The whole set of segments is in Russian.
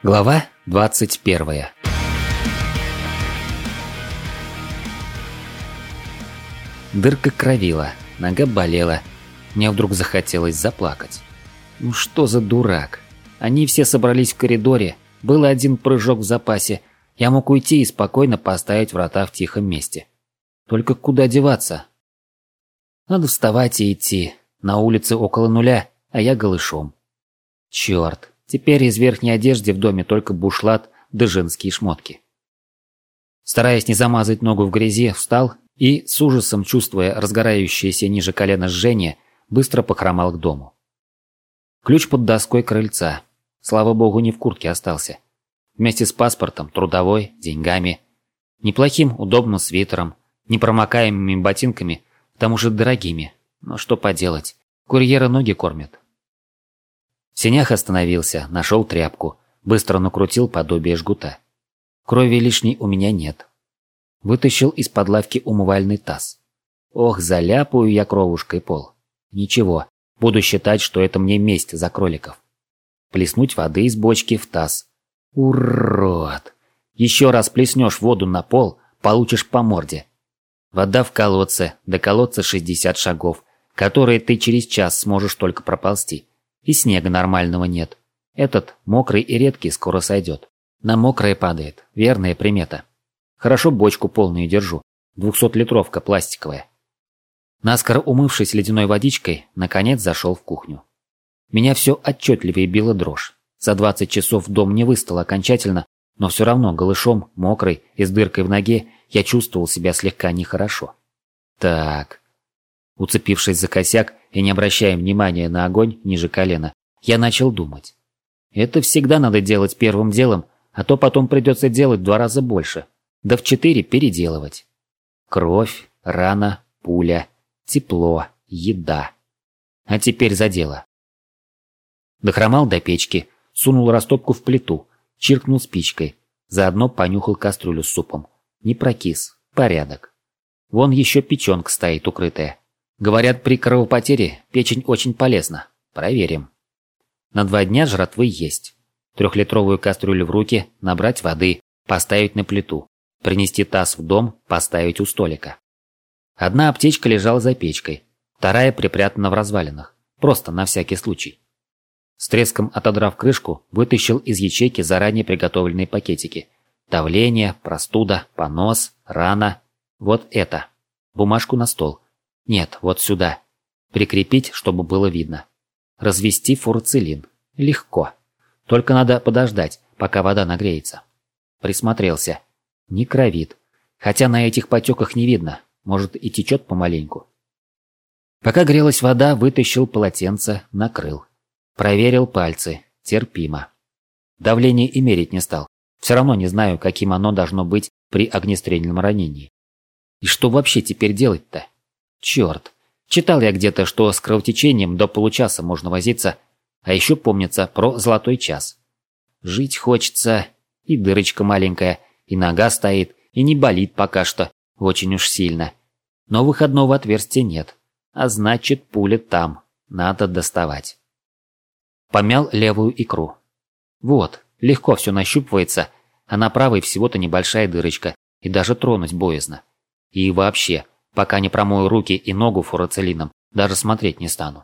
Глава 21. Дырка кровила, нога болела. Мне вдруг захотелось заплакать. Ну что за дурак? Они все собрались в коридоре, был один прыжок в запасе. Я мог уйти и спокойно поставить врата в тихом месте. Только куда деваться? Надо вставать и идти. На улице около нуля, а я голышом. Черт, теперь из верхней одежды в доме только бушлат да женские шмотки. Стараясь не замазать ногу в грязи, встал и, с ужасом чувствуя разгорающееся ниже колена жжение, быстро похромал к дому. Ключ под доской крыльца. Слава богу, не в куртке остался. Вместе с паспортом, трудовой, деньгами. Неплохим, удобным свитером, непромокаемыми ботинками, к тому же дорогими. Но что поделать, курьеры ноги кормят. В сенях остановился, нашел тряпку, быстро накрутил подобие жгута. Крови лишней у меня нет. Вытащил из-под лавки умывальный таз. Ох, заляпаю я кровушкой пол. Ничего, буду считать, что это мне месть за кроликов. Плеснуть воды из бочки в таз. Урод! Еще раз плеснешь воду на пол, получишь по морде. Вода в колодце, до колодца 60 шагов, которые ты через час сможешь только проползти. И снега нормального нет. Этот, мокрый и редкий, скоро сойдет. На мокрое падает, верная примета. Хорошо бочку полную держу, 200-литровка пластиковая. Наскоро умывшись ледяной водичкой, наконец зашел в кухню. Меня все отчетливее била дрожь. За 20 часов дом не выстал окончательно, но все равно голышом, мокрый и с дыркой в ноге я чувствовал себя слегка нехорошо. Так. Уцепившись за косяк и не обращая внимания на огонь ниже колена, я начал думать. Это всегда надо делать первым делом, а то потом придется делать в 2 раза больше. Да в 4 переделывать. Кровь, рана, пуля, тепло, еда. А теперь за дело. Дохромал до печки, сунул растопку в плиту, чиркнул спичкой, заодно понюхал кастрюлю с супом. Не прокис, порядок. Вон еще печенка стоит укрытая. Говорят, при кровопотере печень очень полезна. Проверим. На 2 дня жратвы есть. 3-литровую кастрюлю в руки, набрать воды, поставить на плиту. Принести таз в дом, поставить у столика. Одна аптечка лежала за печкой, вторая припрятана в развалинах. Просто на всякий случай. С треском отодрав крышку, вытащил из ячейки заранее приготовленные пакетики. Давление, простуда, понос, рана. Вот это. Бумажку на стол. Нет, вот сюда. Прикрепить, чтобы было видно. Развести фурацилин. Легко. Только надо подождать, пока вода нагреется. Присмотрелся. Не кровит. Хотя на этих потеках не видно. Может, и течет помаленьку. Пока грелась вода, вытащил полотенце, накрыл. Проверил пальцы. Терпимо. Давление и мерить не стал. Все равно не знаю, каким оно должно быть при огнестрельном ранении. И что вообще теперь делать-то? Черт. Читал я где-то, что с кровотечением до получаса можно возиться, а еще помнится про золотой час. Жить хочется, и дырочка маленькая, и нога стоит, и не болит пока что, очень уж сильно. Но выходного отверстия нет, а значит пуля там, надо доставать. Помял левую икру. Вот, легко все нащупывается, а на правой всего-то небольшая дырочка, и даже тронуть боязно. И вообще, пока не промою руки и ногу фурацилином, даже смотреть не стану.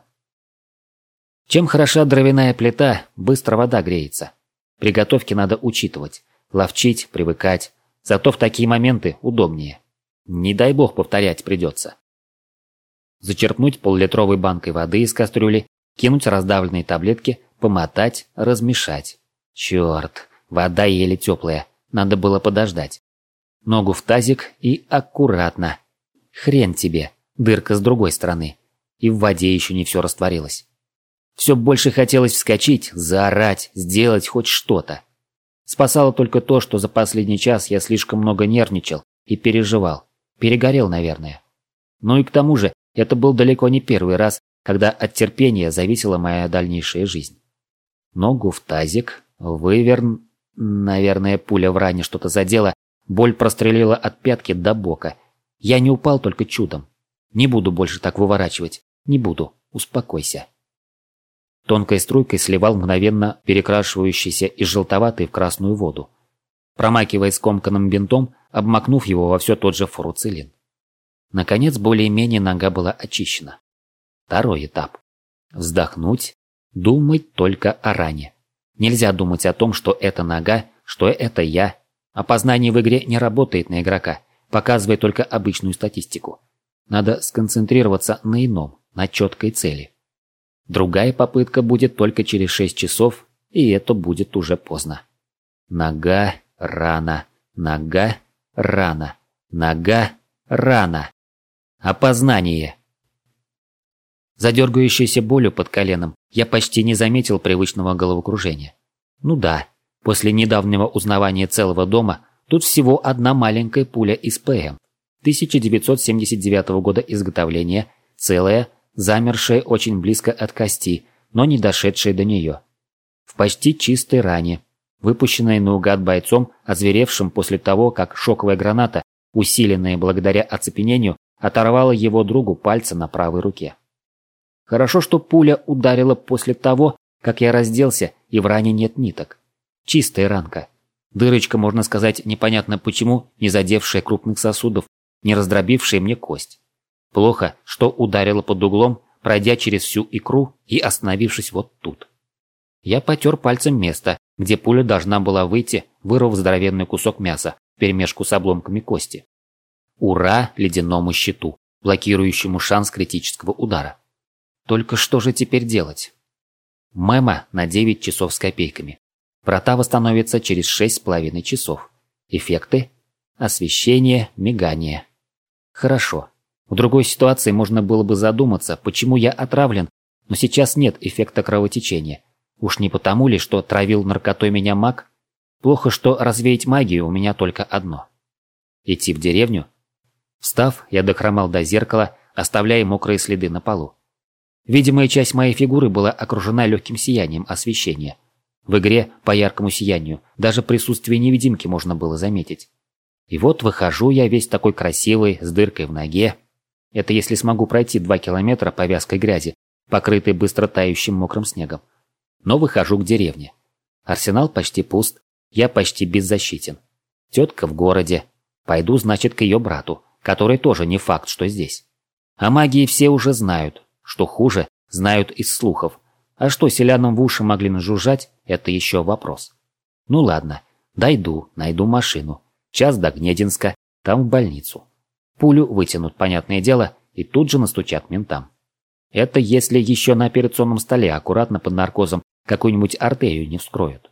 Чем хороша дровяная плита, быстро вода греется. При готовке надо учитывать, ловчить, привыкать, зато в такие моменты удобнее. Не дай бог повторять придется. Зачерпнуть пол-литровой банкой воды из кастрюли, кинуть раздавленные таблетки, помотать, размешать. Черт, вода еле теплая, надо было подождать. Ногу в тазик и аккуратно. Хрен тебе, дырка с другой стороны. И в воде еще не все растворилось. Все больше хотелось вскочить, заорать, сделать хоть что-то. Спасало только то, что за последний час я слишком много нервничал и переживал. Перегорел, наверное. Ну и к тому же, это был далеко не первый раз, когда от терпения зависела моя дальнейшая жизнь. Ногу в тазик, выверн... Наверное, пуля в ране что-то задела, боль прострелила от пятки до бока. Я не упал только чудом. Не буду больше так выворачивать. Не буду. Успокойся. Тонкой струйкой сливал мгновенно перекрашивающийся из желтоватой в красную воду, промакивая скомканным бинтом, обмакнув его во все тот же фуруцилин. Наконец, более-менее нога была очищена. Второй этап. Вздохнуть, думать только о ране. Нельзя думать о том, что это нога, что это я. Опознание в игре не работает на игрока, показывает только обычную статистику. Надо сконцентрироваться на ином, на четкой цели. Другая попытка будет только через 6 часов, и это будет уже поздно. Нога, рана, нога, рана, нога, рана. Опознание. За дергающейся болью под коленом я почти не заметил привычного головокружения. Ну да, после недавнего узнавания целого дома тут всего одна маленькая пуля из ПМ. 1979 года изготовления, целая, замершая очень близко от кости, но не дошедшая до нее. В почти чистой ране, выпущенная наугад бойцом, озверевшим после того, как шоковая граната, усиленная благодаря оцепенению, оторвала его другу пальцы на правой руке. Хорошо, что пуля ударила после того, как я разделся, и в ране нет ниток. Чистая ранка. Дырочка, можно сказать, непонятно почему, не задевшая крупных сосудов, не раздробившая мне кость. Плохо, что ударила под углом, пройдя через всю икру и остановившись вот тут. Я потер пальцем место, где пуля должна была выйти, вырвав здоровенный кусок мяса вперемешку с обломками кости. Ура ледяному щиту, блокирующему шанс критического удара. Только что же теперь делать? Мема на 9 часов с копейками. Врата восстановятся через 6,5 часов. Эффекты? Освещение, мигание. Хорошо. В другой ситуации можно было бы задуматься, почему я отравлен, но сейчас нет эффекта кровотечения. Уж не потому ли, что травил наркотой меня маг? Плохо, что развеять магию у меня только одно. Идти в деревню? Встав, я дохромал до зеркала, оставляя мокрые следы на полу. Видимая часть моей фигуры была окружена легким сиянием освещения. В игре по яркому сиянию даже присутствие невидимки можно было заметить. И вот выхожу я весь такой красивый, с дыркой в ноге. Это если смогу пройти 2 километра по вязкой грязи, покрытой быстро тающим мокрым снегом. Но выхожу к деревне. Арсенал почти пуст, я почти беззащитен. Тетка в городе. Пойду, значит, к ее брату, который тоже не факт, что здесь. О магии все уже знают. Что хуже, знают из слухов. А что селянам в уши могли нажужжать, это еще вопрос. Ну ладно, дойду, найду машину. Час до Гнединска, там в больницу. Пулю вытянут, понятное дело, и тут же настучат ментам. Это если еще на операционном столе аккуратно под наркозом какую-нибудь артерию не вскроют.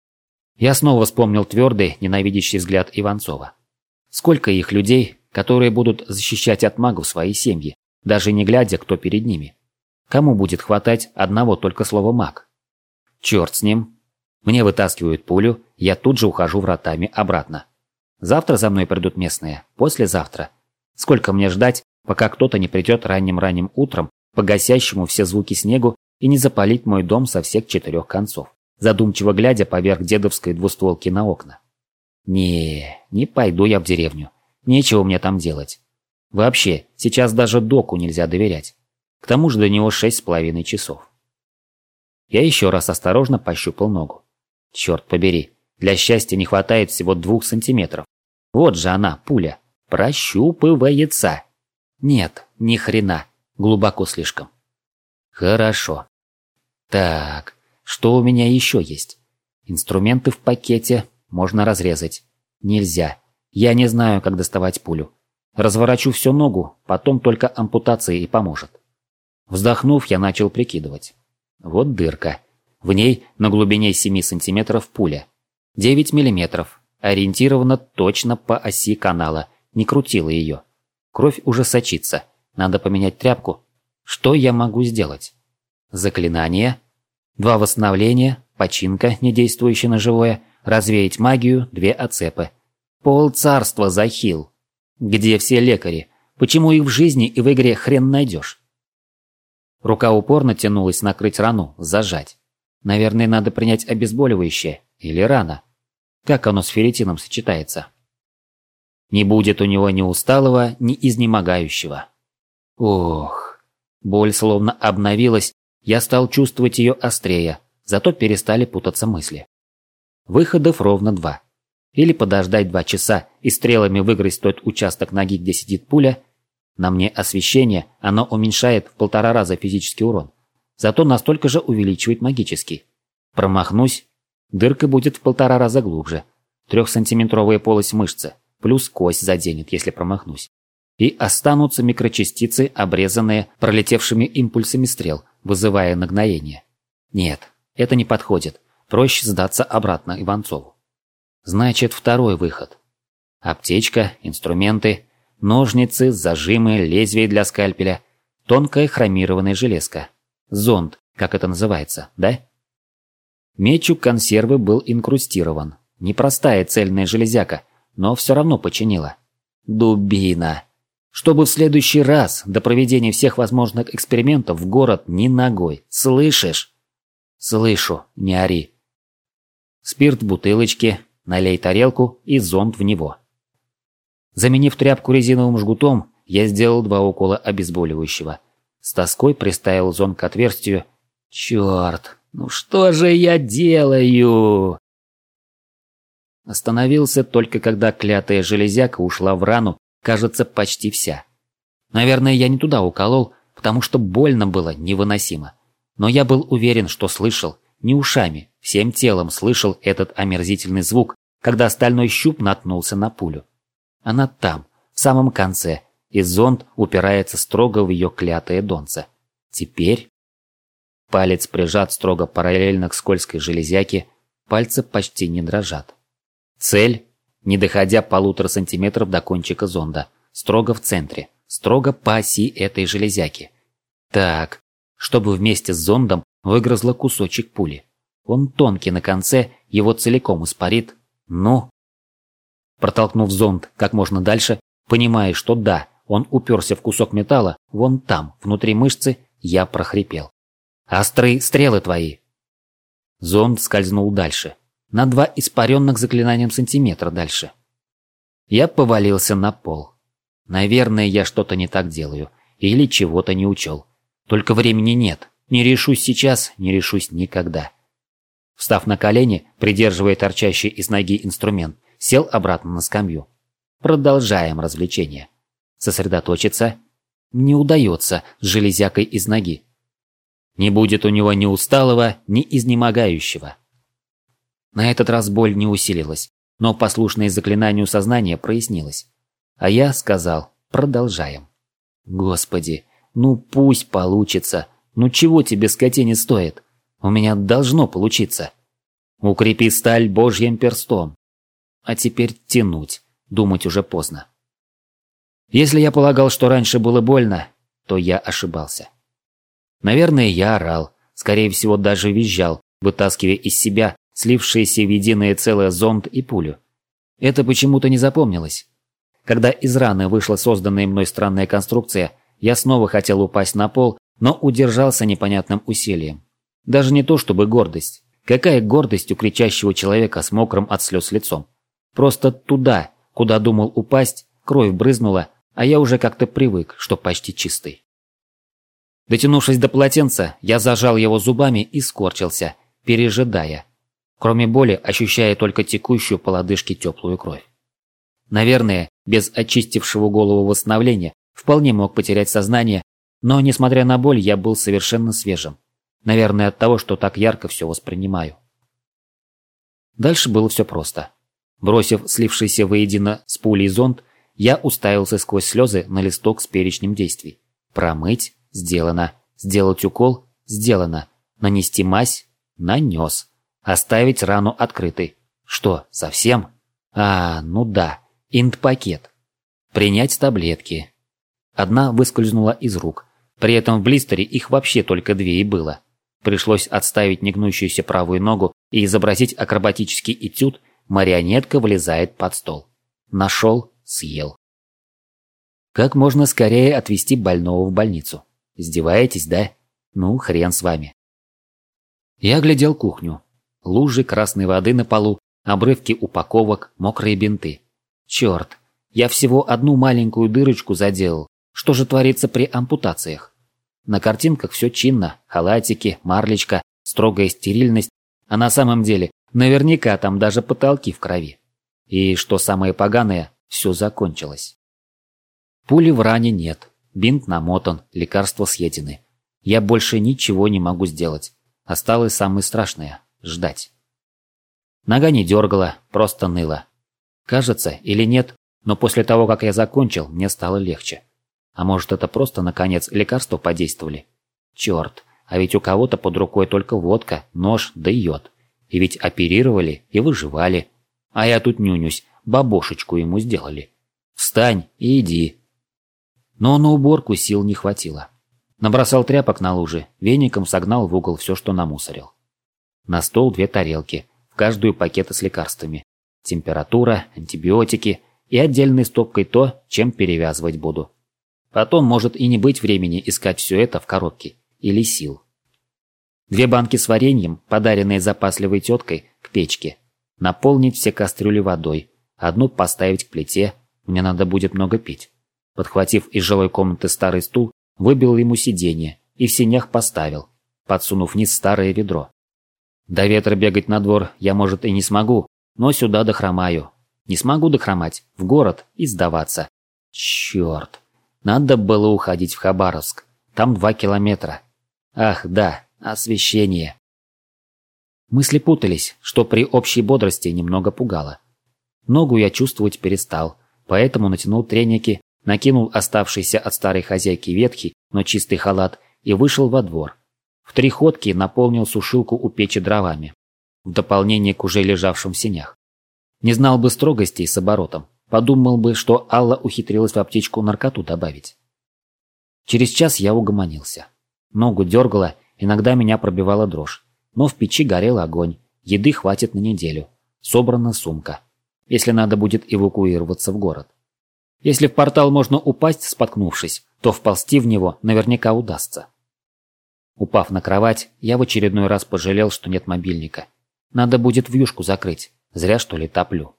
Я снова вспомнил твердый, ненавидящий взгляд Иванцова. Сколько их людей, которые будут защищать от магов свои семьи, даже не глядя, кто перед ними. Кому будет хватать одного только слова «маг»? Черт с ним. Мне вытаскивают пулю, я тут же ухожу вратами обратно. Завтра за мной придут местные, послезавтра. Сколько мне ждать, пока кто-то не придет ранним-ранним утром, погасящему все звуки снегу, и не запалить мой дом со всех 4 концов, задумчиво глядя поверх дедовской двустволки на окна. Не пойду я в деревню. Нечего мне там делать. Вообще, сейчас даже доку нельзя доверять. К тому же до него 6,5 часов. Я еще раз осторожно пощупал ногу. Черт побери, для счастья не хватает всего 2 сантиметров. Вот же она, пуля. Прощупывается. Нет, ни хрена. Глубоко слишком. Хорошо. Так, что у меня еще есть? Инструменты в пакете. Можно разрезать. Нельзя. Я не знаю, как доставать пулю. Разворачу всю ногу, потом только ампутация и поможет. Вздохнув, я начал прикидывать. Вот дырка. В ней на глубине 7 сантиметров пуля. 9 миллиметров. Ориентирована точно по оси канала. Не крутила ее. Кровь уже сочится. Надо поменять тряпку. Что я могу сделать? Заклинание. 2 восстановления. Починка, не действующая на живое. Развеять магию. 2 оцепы. Полцарства захил. Где все лекари? Почему их в жизни и в игре хрен найдешь? Рука упорно тянулась накрыть рану, зажать. Наверное, надо принять обезболивающее. Или рано. Как оно с ферритином сочетается? Не будет у него ни усталого, ни изнемогающего. Ох, боль словно обновилась Я стал чувствовать ее острее, зато перестали путаться мысли. Выходов ровно 2. Или подождать 2 часа и стрелами выгрызть тот участок ноги, где сидит пуля. На мне освещение, оно уменьшает в 1,5 раза физический урон. Зато настолько же увеличивает магический. Промахнусь, дырка будет в 1,5 раза глубже. 3-сантиметровая полость мышцы, плюс кость заденет, если промахнусь. И останутся микрочастицы, обрезанные пролетевшими импульсами стрел, вызывая нагноение. Нет, это не подходит. Проще сдаться обратно Иванцову. Значит, 2-й выход. Аптечка, инструменты, ножницы, зажимы, лезвие для скальпеля, тонкая хромированная железка. Зонд, как это называется, да? Меч у консервы был инкрустирован. Непростая цельная железяка, но все равно починила. Дубина. Чтобы в следующий раз, до проведения всех возможных экспериментов, в город ни ногой. Слышишь? Слышу, не ори. Спирт в бутылочке, налей тарелку и зонд в него. Заменив тряпку резиновым жгутом, я сделал 2 укола обезболивающего. С тоской приставил зонд к отверстию. Черт, ну что же я делаю? Остановился только когда клятая железяка ушла в рану, кажется, почти вся. Наверное, я не туда уколол, потому что больно было невыносимо. Но я был уверен, что слышал, не ушами, всем телом слышал этот омерзительный звук, когда стальной щуп наткнулся на пулю. Она там, в самом конце, и зонд упирается строго в ее клятое донце. Теперь... Палец прижат строго параллельно к скользкой железяке, пальцы почти не дрожат. Цель, не доходя 1,5 сантиметров до кончика зонда, строго в центре, строго по оси этой железяки. Так, чтобы вместе с зондом выгрызла кусочек пули. Он тонкий на конце, его целиком испарит. Ну... Протолкнув зонд как можно дальше, понимая, что да, он уперся в кусок металла, вон там, внутри мышцы, я прохрипел. «Острые стрелы твои!» Зонд скользнул дальше. На 2 испаренных заклинанием сантиметра дальше. Я повалился на пол. Наверное, я что-то не так делаю. Или чего-то не учел. Только времени нет. Не решусь сейчас, не решусь никогда. Встав на колени, придерживая торчащий из ноги инструмент, сел обратно на скамью. Продолжаем развлечение. Сосредоточиться не удается с железякой из ноги. Не будет у него ни усталого, ни изнемогающего. На этот раз боль не усилилась, но послушное заклинанию сознания прояснилось. А я сказал: продолжаем. Господи, ну пусть получится. Ну чего тебе, скотине, стоит? У меня должно получиться. Укрепи сталь Божьим перстом. А теперь тянуть. Думать уже поздно. Если я полагал, что раньше было больно, то я ошибался. Наверное, я орал, скорее всего, даже визжал, вытаскивая из себя слившиеся в единое целое зонд и пулю. Это почему-то не запомнилось. Когда из раны вышла созданная мной странная конструкция, я снова хотел упасть на пол, но удержался непонятным усилием. Даже не то чтобы гордость. Какая гордость у кричащего человека с мокрым от слез лицом? Просто туда, куда думал упасть, кровь брызнула, а я уже как-то привык, что почти чистый. Дотянувшись до полотенца, я зажал его зубами и скорчился, пережидая. Кроме боли, ощущая только текущую по лодыжке теплую кровь. Наверное, без очистившего голову восстановления вполне мог потерять сознание, но, несмотря на боль, я был совершенно свежим. Наверное, от того, что так ярко все воспринимаю. Дальше было все просто. Бросив слившийся воедино с пулей зонд, я уставился сквозь слезы на листок с перечнем действий. Промыть – сделано. Сделать укол – сделано. Нанести мазь – нанес. Оставить рану открытой. Что, совсем? Ну да, инт-пакет. Принять таблетки. Одна выскользнула из рук. При этом в блистере их вообще только 2 и было. Пришлось отставить негнущуюся правую ногу и изобразить акробатический этюд «Марионетка влезает под стол». Нашел, съел. Как можно скорее отвезти больного в больницу? Издеваетесь, да? Ну, хрен с вами. Я глядел кухню. Лужи красной воды на полу, обрывки упаковок, мокрые бинты. Черт, я всего одну маленькую дырочку заделал. Что же творится при ампутациях? На картинках все чинно, халатики, марлечка, строгая стерильность, а на самом деле наверняка там даже потолки в крови. И что самое поганое, все закончилось. Пули в ране нет, бинт намотан, лекарства съедены. Я больше ничего не могу сделать. Осталось самое страшное – ждать. Нога не дергала, просто ныла. Кажется, или нет, но после того, как я закончил, мне стало легче. А может, это просто, наконец, лекарства подействовали? Черт, а ведь у кого-то под рукой только водка, нож да йод. И ведь оперировали и выживали. А я тут нюнюсь, бабошечку ему сделали. Встань и иди. Но на уборку сил не хватило. Набросал тряпок на луже, веником согнал в угол все, что намусорил. На стол 2 тарелки, в каждую пакеты с лекарствами. Температура, антибиотики и отдельной стопкой то, чем перевязывать буду. Потом может и не быть времени искать все это в коробке. Или сил. 2 банки с вареньем, подаренные запасливой теткой, к печке. Наполнить все кастрюли водой. Одну поставить к плите. Мне надо будет много пить. Подхватив из жилой комнаты старый стул, выбил ему сиденье и в сенях поставил, подсунув вниз старое ведро. До ветра бегать на двор я, может, и не смогу, но сюда дохромаю. Не смогу дохромать, в город и сдаваться. Черт. Надо было уходить в Хабаровск. Там 2 километра. Ах, да, освещение. Мысли путались, что при общей бодрости немного пугало. Ногу я чувствовать перестал, поэтому натянул треники, накинул оставшийся от старой хозяйки ветхий, но чистый халат и вышел во двор. В 3 ходки наполнил сушилку у печи дровами, в дополнение к уже лежавшим в сенях. Не знал бы строгостей с оборотом. Подумал бы, что Алла ухитрилась в аптечку наркоту добавить. Через час я угомонился. Ногу дергало, иногда меня пробивала дрожь. Но в печи горел огонь, еды хватит на неделю. Собрана сумка. Если надо будет эвакуироваться в город. Если в портал можно упасть, споткнувшись, то вползти в него наверняка удастся. Упав на кровать, я в очередной раз пожалел, что нет мобильника. Надо будет вьюшку закрыть. Зря, что ли, топлю.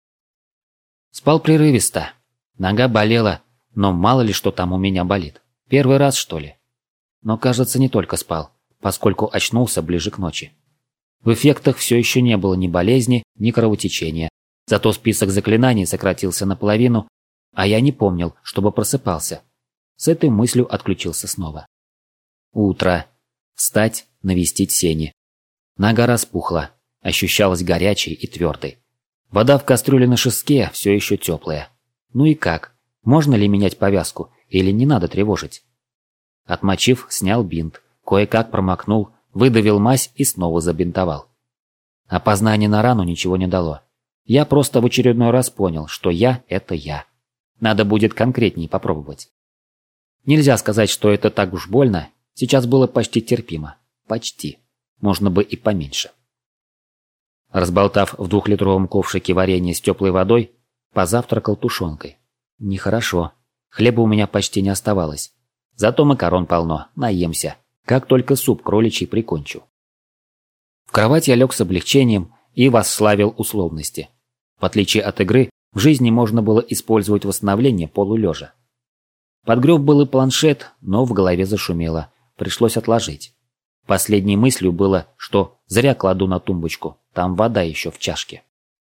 Спал прерывисто. Нога болела, но мало ли что там у меня болит. Первый раз, что ли? Но, кажется, не только спал, поскольку очнулся ближе к ночи. В эффектах все еще не было ни болезни, ни кровотечения. Зато список заклинаний сократился наполовину, а я не помнил, чтобы просыпался. С этой мыслью отключился снова. Утро. Встать, навестить сени. Нога распухла, ощущалась горячей и твердой. Вода в кастрюле на шеске все еще теплая. Ну и как? Можно ли менять повязку или не надо тревожить? Отмочив, снял бинт, кое-как промокнул, выдавил мазь и снова забинтовал. Опознание на рану ничего не дало. Я просто в очередной раз понял, что я – это я. Надо будет конкретнее попробовать. Нельзя сказать, что это так уж больно. Сейчас было почти терпимо. Почти. Можно бы и поменьше. Разболтав в 2-литровом ковшике варенье с теплой водой, позавтракал тушенкой. Нехорошо. Хлеба у меня почти не оставалось. Зато макарон полно, наемся. Как только суп кроличий прикончу. В кровать я лег с облегчением и восславил условности. В отличие от игры, в жизни можно было использовать восстановление полулежа. Подгреб был и планшет, но в голове зашумело. Пришлось отложить. Последней мыслью было, что зря кладу на тумбочку, там вода еще в чашке.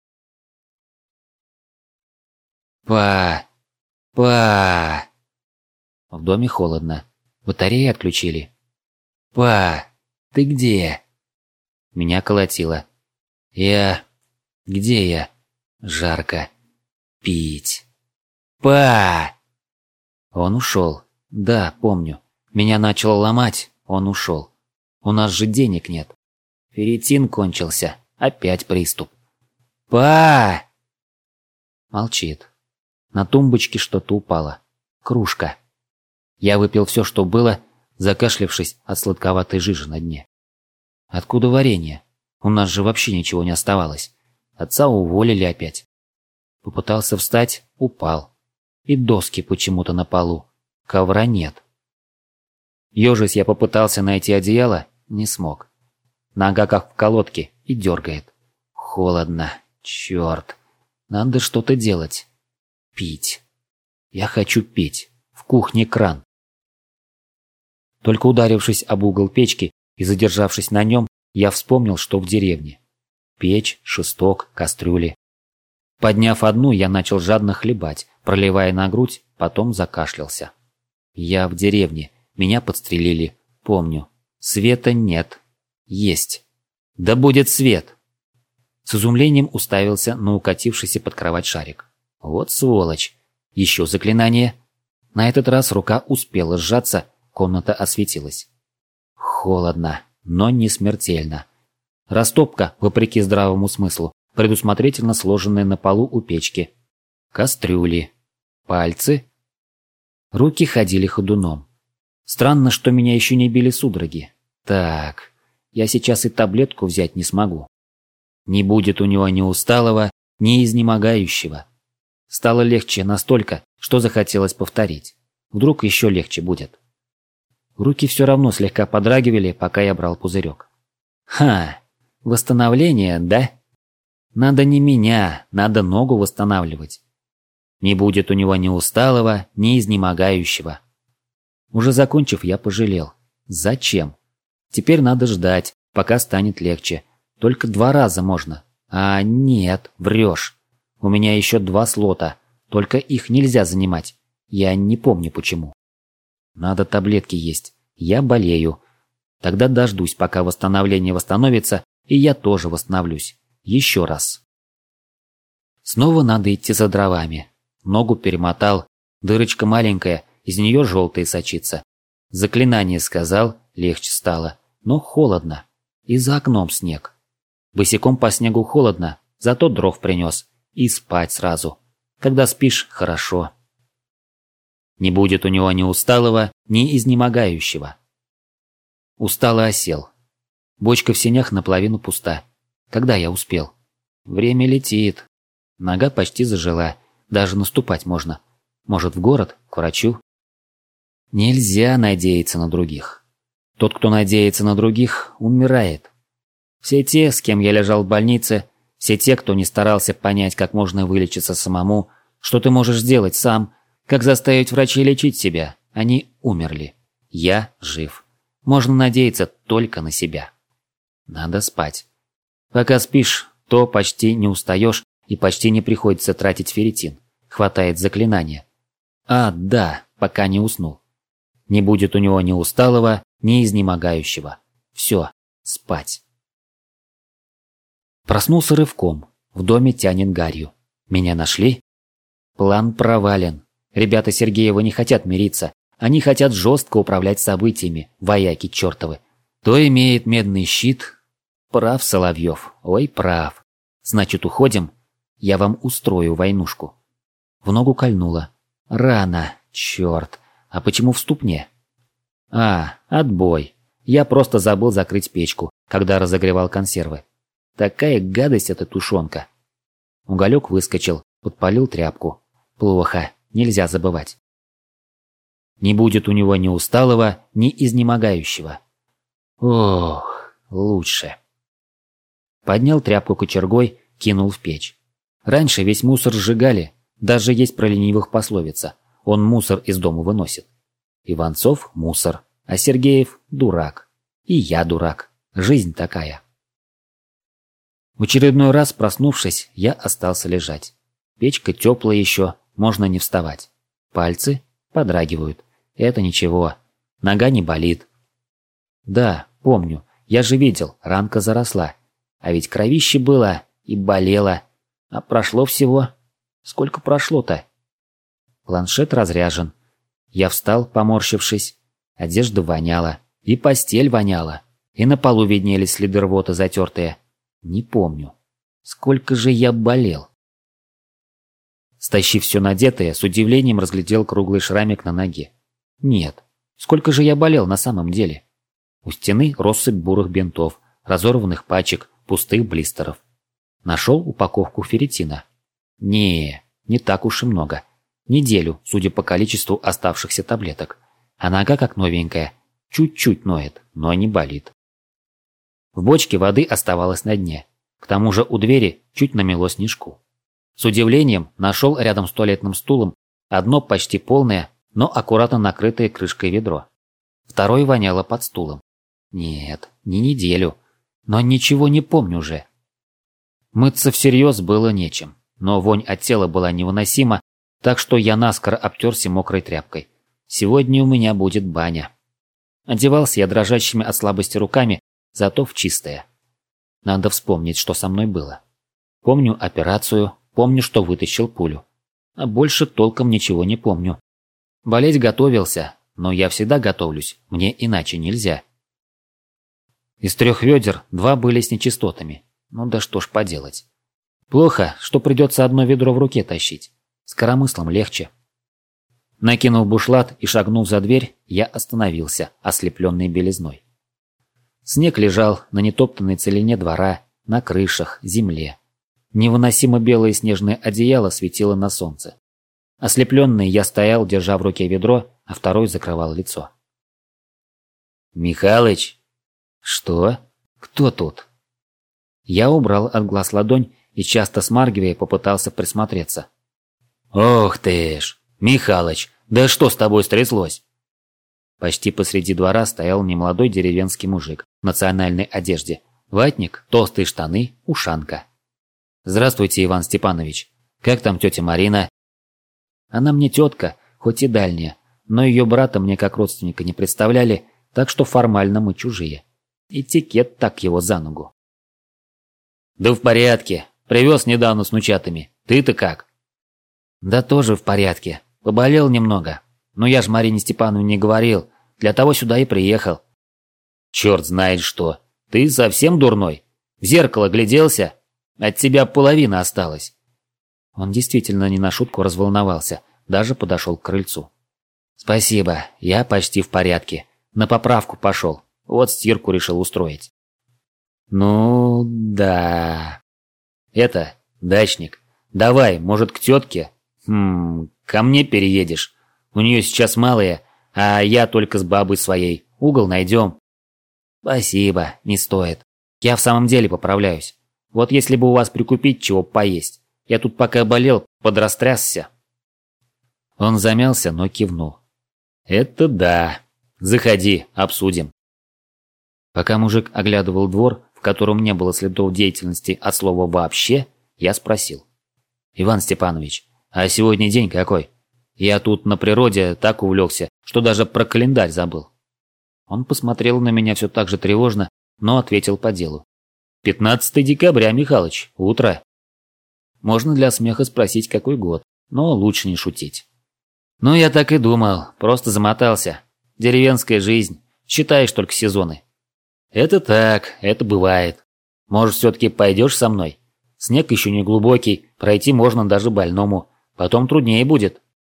Па! В доме холодно. Батареи отключили. Па! Ты где? Меня колотило. Где я? Жарко. Пить. Па! Он ушел. Да, помню. Меня начало ломать, он ушел. У нас же денег нет. Ферритин кончился. Опять приступ. Па! Молчит. На тумбочке что-то упало. Кружка. Я выпил все, что было, закашлявшись от сладковатой жижи на дне. Откуда варенье? У нас же вообще ничего не оставалось. Отца уволили опять. Попытался встать, упал. И доски почему-то на полу. Ковра нет. Ёжись, я попытался найти одеяло, не смог. Нога как в колодке и дергает. Холодно. Черт. Надо что-то делать. Пить. Я хочу пить. В кухне кран. Только ударившись об угол печки и задержавшись на нем, я вспомнил, что в деревне. Печь, шесток, кастрюли. Подняв одну, я начал жадно хлебать, проливая на грудь, потом закашлялся. Я в деревне, меня подстрелили, помню. Света нет. Есть. Да будет свет! С изумлением уставился на укатившийся под кровать шарик. Вот сволочь. Еще заклинание. На этот раз рука успела сжаться, комната осветилась. Холодно, но не смертельно. Растопка, вопреки здравому смыслу, предусмотрительно сложенная на полу у печки. Кастрюли. Пальцы. Руки ходили ходуном. Странно, что меня еще не били судороги. Так, я сейчас и таблетку взять не смогу. Не будет у него ни усталого, ни изнемогающего. Стало легче настолько, что захотелось повторить. Вдруг еще легче будет. Руки все равно слегка подрагивали, пока я брал пузырек. Ха, восстановление, да? Надо не меня, надо ногу восстанавливать. Не будет у него ни усталого, ни изнемогающего. Уже закончив, я пожалел. Зачем? Теперь надо ждать, пока станет легче. Только 2 раза можно. А нет, врешь. У меня еще 2 слота. Только их нельзя занимать. Я не помню почему. Надо таблетки есть. Я болею. Тогда дождусь, пока восстановление восстановится, и я тоже восстановлюсь. Еще раз. Снова надо идти за дровами. Ногу перемотал. Дырочка маленькая, из нее желтые сочится. Заклинание сказал, легче стало. Но холодно. И за окном снег. Босиком по снегу холодно, зато дров принес. И спать сразу. Когда спишь, хорошо. Не будет у него ни усталого, ни изнемогающего. Устало осел. Бочка в сенях наполовину пуста. Когда я успел? Время летит. Нога почти зажила. Даже наступать можно. Может, в город, к врачу? Нельзя надеяться на других. Тот, кто надеется на других, умирает. Все те, с кем я лежал в больнице, все те, кто не старался понять, как можно вылечиться самому, что ты можешь сделать сам, как заставить врачей лечить себя, они умерли. Я жив. Можно надеяться только на себя. Надо спать. Пока спишь, то почти не устаешь и почти не приходится тратить ферритин. Хватает заклинания. А, да, пока не уснул. Не будет у него ни усталого, ни изнемогающего. Все, спать. Проснулся рывком. В доме тянет гарью. Меня нашли? План провален. Ребята Сергеева не хотят мириться. Они хотят жестко управлять событиями, вояки чертовы. То имеет медный щит. Прав Соловьев, ой, прав. Значит, уходим? Я вам устрою войнушку. В ногу кольнуло. Рано, черт. А почему в ступне? А, отбой. Я просто забыл закрыть печку, когда разогревал консервы. Такая гадость эта тушенка. Уголек выскочил, подпалил тряпку. Плохо, нельзя забывать. Не будет у него ни усталого, ни изнемогающего. Ох, лучше. Поднял тряпку кочергой, кинул в печь. Раньше весь мусор сжигали, даже есть про ленивых пословица. Он мусор из дома выносит. Иванцов – мусор, а Сергеев – дурак. И я дурак. Жизнь такая. В очередной раз, проснувшись, я остался лежать. Печка теплая еще, можно не вставать. Пальцы подрагивают. Это ничего. Нога не болит. Да, помню, я же видел, ранка заросла. А ведь кровище было и болело. А прошло всего... Сколько прошло-то? Планшет разряжен. Я встал, поморщившись. Одежда воняла. И постель воняла. И на полу виднелись следы рвоты затертые. Не помню. Сколько же я болел. Стащив все надетое, с удивлением разглядел круглый шрамик на ноге. Нет. Сколько же я болел на самом деле? У стены россыпь бурых бинтов, разорванных пачек, пустых блистеров. Нашел упаковку ферритина. Не так уж и много. Неделю, судя по количеству оставшихся таблеток. А нога как новенькая. Чуть-чуть ноет, но не болит. В бочке воды оставалось на дне. К тому же у двери чуть намело снежку. С удивлением нашел рядом с туалетным стулом одно почти полное, но аккуратно накрытое крышкой ведро. Второй воняло под стулом. Нет, не неделю. Но ничего не помню уже. Мыться всерьез было нечем, но вонь от тела была невыносима, так что я наскоро обтерся мокрой тряпкой. Сегодня у меня будет баня. Одевался я дрожащими от слабости руками, зато в чистое. Надо вспомнить, что со мной было. Помню операцию, помню, что вытащил пулю. А больше толком ничего не помню. Болеть готовился, но я всегда готовлюсь, мне иначе нельзя. Из 3 ведер 2 были с нечистотами. Ну да что ж поделать. Плохо, что придется одно ведро в руке тащить. С коромыслом легче. Накинув бушлат и шагнув за дверь, я остановился, ослепленный белизной. Снег лежал на нетоптанной целине двора, на крышах, земле. Невыносимо белое снежное одеяло светило на солнце. Ослепленный я стоял, держа в руке ведро, а второй закрывал лицо. «Михалыч!» «Что? Кто тут?» Я убрал от глаз ладонь и, часто смаргивая, попытался присмотреться. «Ох ты ж! Михалыч, да что с тобой стряслось?» Почти посреди двора стоял немолодой деревенский мужик в национальной одежде. Ватник, толстые штаны, ушанка. «Здравствуйте, Иван Степанович. Как там тетя Марина?» Она мне тетка, хоть и дальняя, но ее брата мне как родственника не представляли, так что формально мы чужие. Этикет так его за ногу. «Да в порядке. Привез недавно с внучатами. Ты-то как?» «Да тоже в порядке. Поболел немного. Но я ж Марине Степановне не говорил. Для того сюда и приехал». «Черт знает что. Ты совсем дурной? В зеркало гляделся? От тебя половина осталась». Он действительно не на шутку разволновался. Даже подошел к крыльцу. «Спасибо. Я почти в порядке. На поправку пошел. Вот стирку решил устроить». «Ну, да. Это, дачник, давай, может, к тетке? Ко мне переедешь. У нее сейчас малые, а я только с бабой своей. Угол найдем». «Спасибо, не стоит. Я в самом деле поправляюсь. Вот если бы у вас прикупить чего поесть. Я тут пока болел, подрастрясся». Он замялся, но кивнул. «Это да. Заходи, обсудим». Пока мужик оглядывал двор, в котором не было следов деятельности от слова «вообще», я спросил. «Иван Степанович, а сегодня день какой? Я тут на природе так увлекся, что даже про календарь забыл». Он посмотрел на меня все так же тревожно, но ответил по делу. 15 декабря, Михалыч, утро. Можно для смеха спросить, какой год, но лучше не шутить. Ну, я так и думал, просто замотался. Деревенская жизнь, считаешь только сезоны. Это так, это бывает. Может, все-таки пойдешь со мной? Снег еще не глубокий, пройти можно даже больному, потом труднее будет.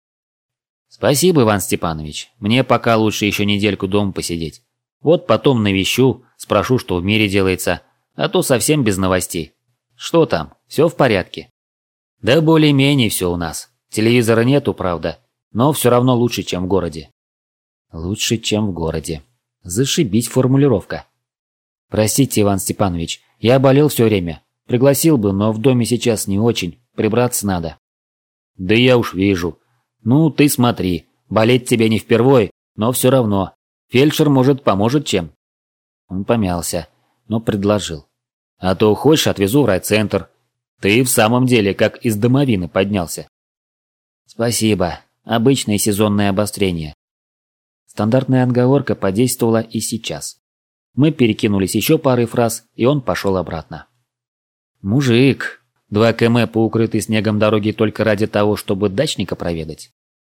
Спасибо, Иван Степанович, мне пока лучше еще недельку дома посидеть. Вот потом навещу, спрошу, что в мире делается, а то совсем без новостей. Что там, все в порядке? Да более-менее все у нас. Телевизора нету, правда, но все равно лучше, чем в городе. Лучше, чем в городе. Зашибись формулировка. Простите, Иван Степанович, я болел все время. Пригласил бы, но в доме сейчас не очень, прибраться надо. Да я уж вижу. Ну, ты смотри, болеть тебе не впервой, но все равно. Фельдшер, может, поможет чем? Он помялся, но предложил. А то хочешь, отвезу в райцентр. Ты в самом деле как из домовины поднялся. Спасибо. Обычное сезонное обострение. Стандартная отговорка подействовала и сейчас. Мы перекинулись еще парой фраз, и он пошел обратно. Мужик, 2 км по укрытой снегом дороге только ради того, чтобы дачника проведать.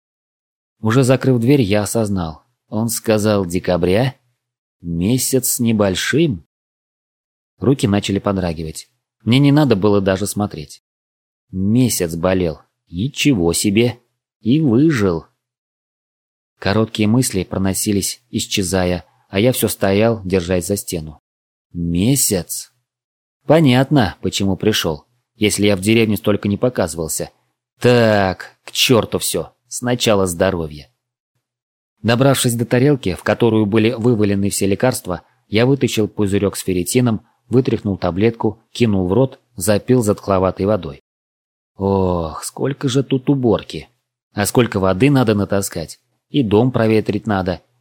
Уже закрыв дверь, я осознал. Он сказал декабря? Месяц с небольшим? Руки начали подрагивать. Мне не надо было даже смотреть. Месяц болел. Ничего себе. И выжил. Короткие мысли проносились, исчезая, а я все стоял, держась за стену. Месяц? Понятно, почему пришел, если я в деревне столько не показывался. Так, к черту все. Сначала здоровье. Добравшись до тарелки, в которую были вывалены все лекарства, я вытащил пузырек с ферритином, вытряхнул таблетку, кинул в рот, запил затхловатой водой. Ох, сколько же тут уборки. А сколько воды надо натаскать. И дом проветрить надо,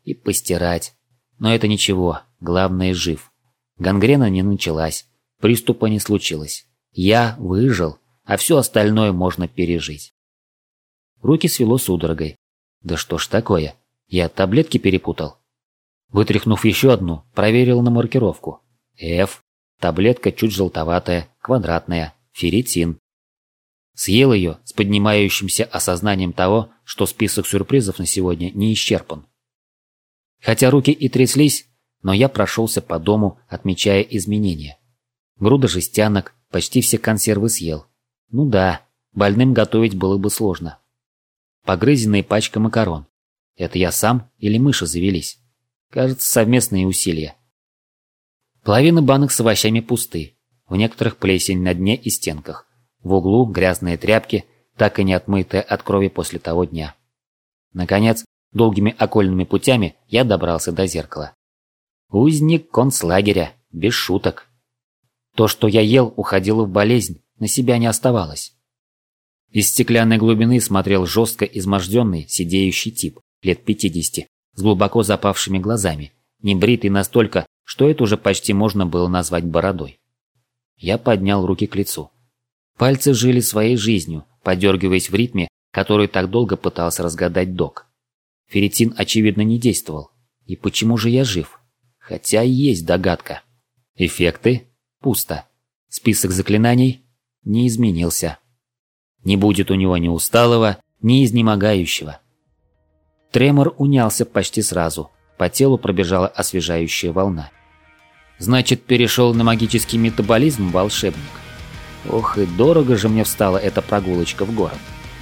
и постирать. Но это ничего, главное жив. Гангрена не началась, приступа не случилось. Я выжил, а все остальное можно пережить. Руки свело судорогой. Да что ж такое, я таблетки перепутал. Вытряхнув еще одну, проверил на маркировку. F. Таблетка чуть желтоватая, квадратная, ферритин. Съел ее с поднимающимся осознанием того, что список сюрпризов на сегодня не исчерпан. Хотя руки и тряслись, но я прошелся по дому, отмечая изменения. Груда жестянок, почти все консервы съел. Ну да, больным готовить было бы сложно. Погрызенная пачка макарон. Это я сам или мыши завелись? Кажется, совместные усилия. Половина банок с овощами пусты. В некоторых плесень на дне и стенках. В углу грязные тряпки, так и не отмытые от крови после того дня. Наконец, долгими окольными путями я добрался до зеркала. Узник концлагеря, без шуток. То, что я ел, уходило в болезнь, на себя не оставалось. Из стеклянной глубины смотрел жестко изможденный, сидеющий тип, лет 50, с глубоко запавшими глазами, небритый настолько, что это уже почти можно было назвать бородой. Я поднял руки к лицу. Пальцы жили своей жизнью, подергиваясь в ритме, который так долго пытался разгадать док. Ферритин, очевидно, не действовал. И почему же я жив? Хотя есть догадка. Эффекты? Пусто. Список заклинаний? Не изменился. Не будет у него ни усталого, ни изнемогающего. Тремор унялся почти сразу. По телу пробежала освежающая волна. Значит, перешел на магический метаболизм волшебник. Ох, и дорого же мне встала эта прогулочка в город.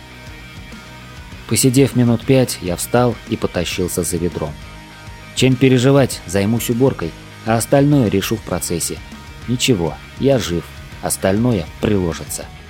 Посидев минут 5, я встал и потащился за ведром. Чем переживать, займусь уборкой, а остальное решу в процессе. Ничего, я жив, остальное приложится.